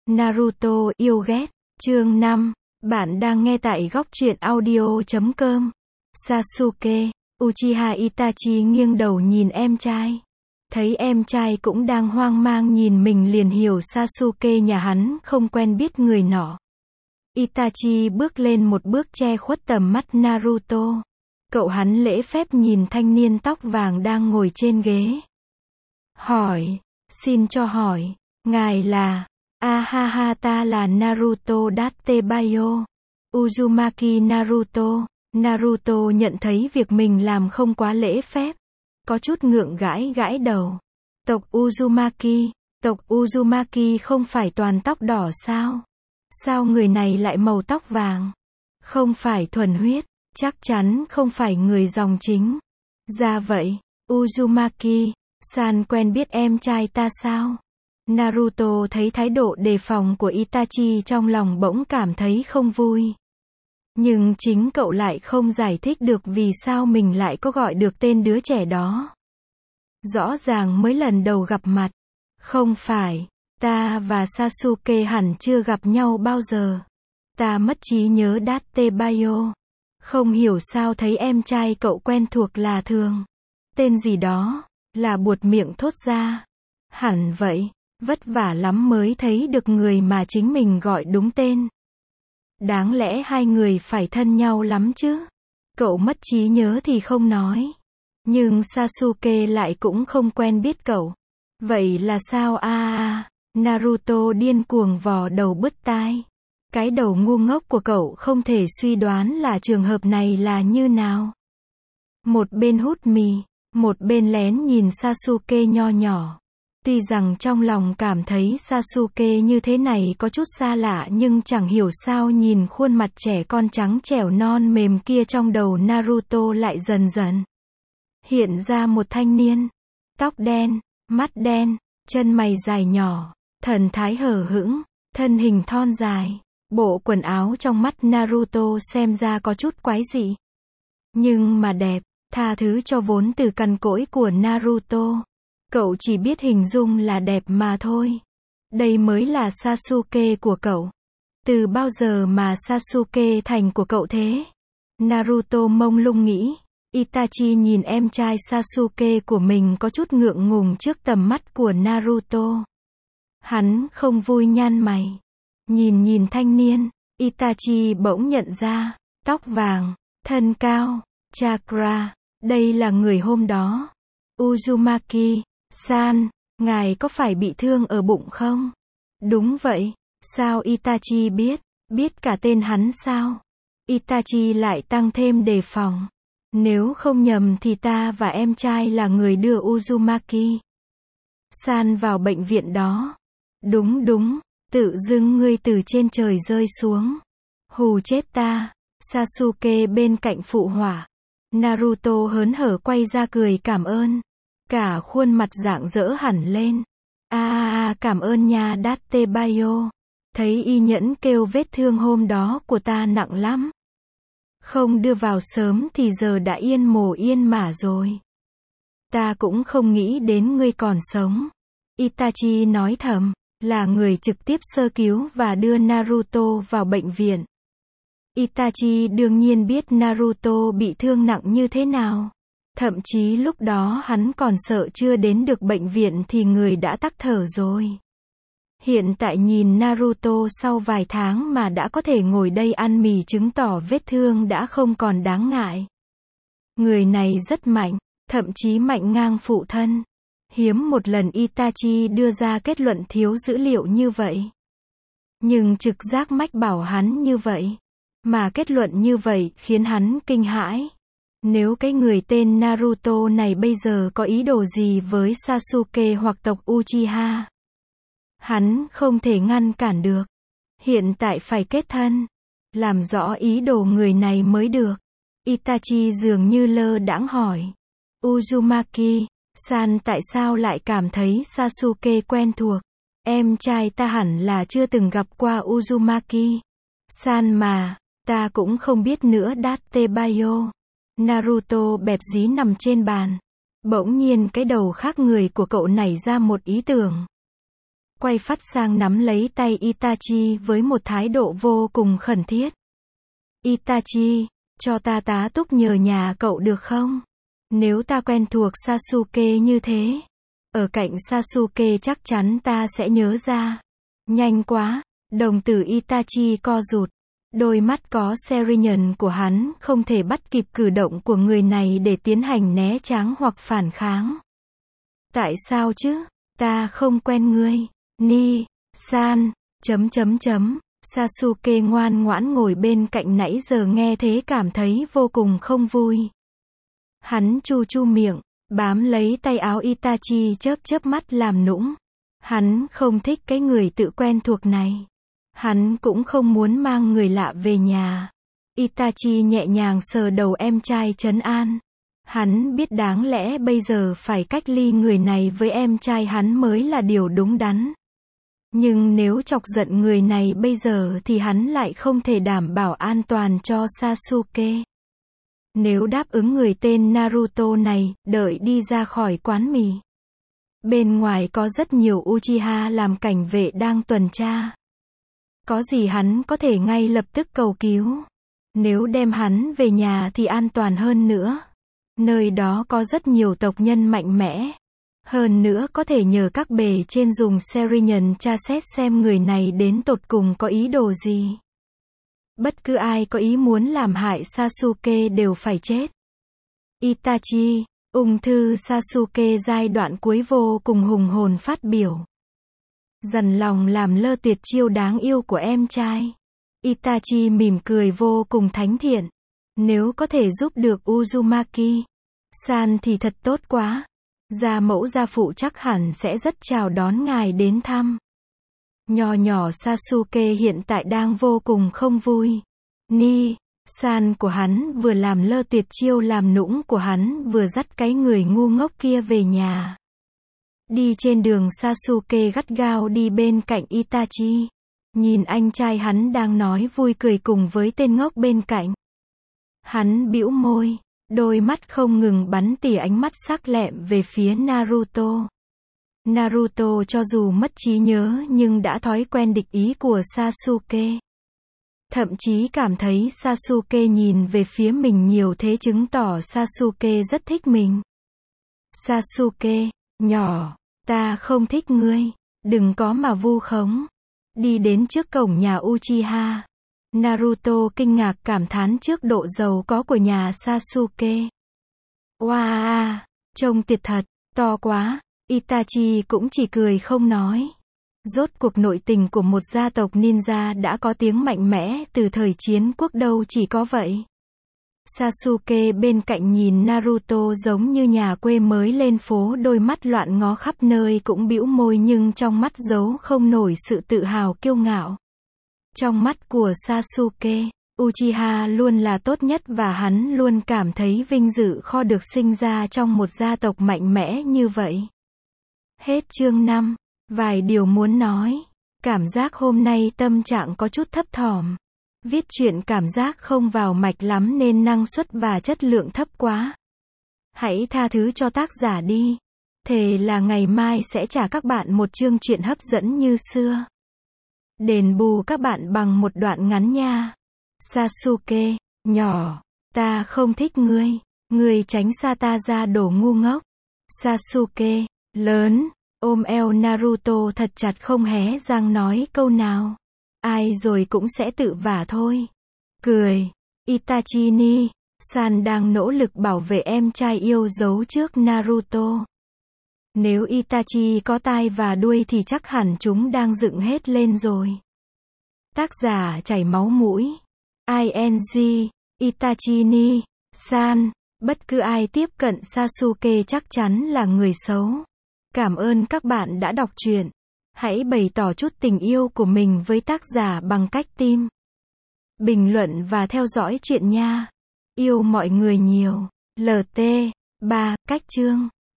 Naruto yêu ghét. Chương 5. Bạn đang nghe tại góc truyện audio.com. Sasuke, Uchiha Itachi nghiêng đầu nhìn em trai. Thấy em trai cũng đang hoang mang nhìn mình liền hiểu Sasuke nhà hắn không quen biết người nọ. Itachi bước lên một bước che khuất tầm mắt Naruto. Cậu hắn lễ phép nhìn thanh niên tóc vàng đang ngồi trên ghế. Hỏi, xin cho hỏi, ngài là... Ha ta là Naruto Datebayo. Uzumaki Naruto. Naruto nhận thấy việc mình làm không quá lễ phép. Có chút ngượng gãi đầu. Tộc Uzumaki không phải toàn tóc đỏ sao? Sao người này lại màu tóc vàng? Không phải thuần huyết, chắc chắn không phải người dòng chính. Ra vậy, Uzumaki-san quen biết em trai ta sao? Naruto thấy thái độ đề phòng của Itachi trong lòng bỗng cảm thấy không vui. Nhưng chính cậu lại không giải thích được vì sao mình lại có gọi được tên đứa trẻ đó. Rõ ràng mới lần đầu gặp mặt. Không phải, ta và Sasuke hẳn chưa gặp nhau bao giờ. Ta mất trí nhớ Datebayo. Không hiểu sao thấy em trai cậu quen thuộc là thường. Tên gì đó, là buột miệng thốt ra. Hẳn vậy. Vất vả lắm mới thấy được người mà chính mình gọi đúng tên. Đáng lẽ hai người phải thân nhau lắm chứ. Cậu mất trí nhớ thì không nói. Nhưng Sasuke lại cũng không quen biết cậu. Vậy là sao Naruto điên cuồng vò đầu bứt tai. Cái đầu ngu ngốc của cậu không thể suy đoán là trường hợp này là như nào. Một bên hút mì, một bên lén nhìn Sasuke nho nhỏ. Tuy rằng trong lòng cảm thấy Sasuke như thế này có chút xa lạ nhưng chẳng hiểu sao nhìn khuôn mặt trẻ con trắng trẻo non mềm kia trong đầu Naruto lại dần dần hiện ra một thanh niên. Tóc đen, mắt đen, chân mày dài nhỏ, thần thái hờ hững, thân hình thon dài. Bộ quần áo trong mắt Naruto xem ra có chút quái dị. Nhưng mà đẹp, tha thứ cho vốn từ cằn cỗi của Naruto. Cậu chỉ biết hình dung là đẹp mà thôi. Đây mới là Sasuke của cậu. Từ bao giờ mà Sasuke thành của cậu thế? Naruto mông lung nghĩ. Itachi nhìn em trai Sasuke của mình có chút ngượng ngùng trước tầm mắt của Naruto. Hắn không vui nhăn mày. Nhìn thanh niên, Itachi bỗng nhận ra, tóc vàng, thân cao, chakra, đây là người hôm đó. Uzumaki-san, ngài có phải bị thương ở bụng không? Đúng vậy, sao Itachi biết cả tên hắn sao? Itachi lại tăng thêm đề phòng. Nếu không nhầm thì ta và em trai là người đưa Uzumaki-san vào bệnh viện đó. Đúng, tự dưng ngươi từ trên trời rơi xuống. Hù chết ta. Sasuke bên cạnh phụ họa. Naruto hớn hở quay ra cười cảm ơn. Cả khuôn mặt rạng rỡ hẳn lên. Cảm ơn nha Datebayo. Thấy y nhẫn kêu vết thương hôm đó của ta nặng lắm. Không đưa vào sớm thì giờ đã yên mồ yên mả rồi. Ta cũng không nghĩ đến ngươi còn sống. Itachi nói thầm, là người trực tiếp sơ cứu và đưa Naruto vào bệnh viện. Itachi đương nhiên biết Naruto bị thương nặng như thế nào. Thậm chí lúc đó hắn còn sợ chưa đến được bệnh viện thì người đã tắc thở rồi. Hiện tại nhìn Naruto sau vài tháng mà đã có thể ngồi đây ăn mì chứng tỏ vết thương đã không còn đáng ngại. Người này rất mạnh, thậm chí mạnh ngang phụ thân. Hiếm một lần Itachi đưa ra kết luận thiếu dữ liệu như vậy. Nhưng trực giác mách bảo hắn như vậy. Mà kết luận như vậy khiến hắn kinh hãi. Nếu cái người tên Naruto này bây giờ có ý đồ gì với Sasuke hoặc tộc Uchiha, hắn không thể ngăn cản được. Hiện tại phải kết thân, làm rõ ý đồ người này mới được. Itachi dường như lơ đãng hỏi. Uzumaki-san tại sao lại cảm thấy Sasuke quen thuộc? Em trai ta hẳn là chưa từng gặp qua Uzumaki-san mà, ta cũng không biết nữa Datebayo. Naruto bẹp dí nằm trên bàn. Bỗng nhiên cái đầu khác người của cậu nảy ra một ý tưởng. quay phát sang nắm lấy tay Itachi với một thái độ vô cùng khẩn thiết. Itachi, cho ta tá túc nhờ nhà cậu được không? Nếu ta quen thuộc Sasuke như thế, ở cạnh Sasuke chắc chắn ta sẽ nhớ ra. Nhanh quá, đồng tử Itachi co rụt. Đôi mắt có Sharingan của hắn không thể bắt kịp cử động của người này để tiến hành né tránh hoặc phản kháng. Tại sao chứ? Ta không quen ngươi. Ni-san, ... Sasuke ngoan ngoãn ngồi bên cạnh nãy giờ nghe thế cảm thấy vô cùng không vui. Hắn chu chu miệng, bám lấy tay áo Itachi chớp chớp mắt làm nũng. Hắn không thích cái người tự quen thuộc này. Hắn cũng không muốn mang người lạ về nhà. Itachi nhẹ nhàng sờ đầu em trai trấn an. Hắn biết đáng lẽ bây giờ phải cách ly người này với em trai hắn mới là điều đúng đắn. Nhưng nếu chọc giận người này bây giờ thì hắn lại không thể đảm bảo an toàn cho Sasuke. Nếu đáp ứng người tên Naruto này, đợi đi ra khỏi quán mì. Bên ngoài có rất nhiều Uchiha làm cảnh vệ đang tuần tra. Có gì hắn có thể ngay lập tức cầu cứu. Nếu đem hắn về nhà thì an toàn hơn nữa. Nơi đó có rất nhiều tộc nhân mạnh mẽ. Hơn nữa có thể nhờ các bề trên dùng Sharingan tra xét xem người này đến tột cùng có ý đồ gì. Bất cứ ai có ý muốn làm hại Sasuke đều phải chết. Itachi, ung thư Sasuke giai đoạn cuối vô cùng hùng hồn phát biểu. Dằn lòng làm lơ tuyệt chiêu đáng yêu của em trai. Itachi mỉm cười vô cùng thánh thiện. Nếu có thể giúp được Uzumaki-san thì thật tốt quá. Gia mẫu gia phụ chắc hẳn sẽ rất chào đón ngài đến thăm. Nho nhỏ Sasuke hiện tại đang vô cùng không vui. Ni-san của hắn vừa làm lơ tuyệt chiêu làm nũng của hắn vừa dắt cái người ngu ngốc kia về nhà. Đi trên đường Sasuke gắt gao đi bên cạnh Itachi. Nhìn anh trai hắn đang nói vui cười cùng với tên ngốc bên cạnh. Hắn bĩu môi, đôi mắt không ngừng bắn tỉa ánh mắt sắc lẹm về phía Naruto. Naruto cho dù mất trí nhớ nhưng đã thói quen địch ý của Sasuke. Thậm chí cảm thấy Sasuke nhìn về phía mình nhiều thế chứng tỏ Sasuke rất thích mình. Sasuke, nhỏ, ta không thích ngươi, đừng có mà vu khống. Đi đến trước cổng nhà Uchiha. Naruto kinh ngạc cảm thán trước độ giàu có của nhà Sasuke. Wow, trông tuyệt thật, to quá. Itachi cũng chỉ cười không nói. Rốt cuộc nội tình của một gia tộc ninja đã có tiếng mạnh mẽ từ thời chiến quốc đâu chỉ có vậy. Sasuke bên cạnh nhìn Naruto giống như nhà quê mới lên phố, đôi mắt loạn ngó khắp nơi cũng bĩu môi nhưng trong mắt giấu không nổi sự tự hào kiêu ngạo. Trong mắt của Sasuke, Uchiha luôn là tốt nhất và hắn luôn cảm thấy vinh dự kho được sinh ra trong một gia tộc mạnh mẽ như vậy. Hết chương 5. Vài điều muốn nói. Cảm giác hôm nay tâm trạng có chút thấp thỏm. Viết truyện cảm giác không vào mạch lắm nên năng suất và chất lượng thấp quá. Hãy tha thứ cho tác giả đi. Thề là ngày mai sẽ trả các bạn một chương truyện hấp dẫn như xưa. Đền bù các bạn bằng một đoạn ngắn nha. Sasuke, nhỏ, ta không thích ngươi. Ngươi tránh xa ta ra đồ ngu ngốc. Sasuke, lớn, ôm eo Naruto thật chặt không hé răng nói câu nào. Ai rồi cũng sẽ tự vả thôi. Cười. Itachi Ni-san đang nỗ lực bảo vệ em trai yêu dấu trước Naruto. Nếu Itachi có tai và đuôi thì chắc hẳn chúng đang dựng hết lên rồi. Tác giả chảy máu mũi. ING, Itachi Ni-san, bất cứ ai tiếp cận Sasuke chắc chắn là người xấu. Cảm ơn các bạn đã đọc truyện. Hãy bày tỏ chút tình yêu của mình với tác giả bằng cách tim, bình luận và theo dõi truyện nha. Yêu mọi người nhiều. LT 3. Cách chương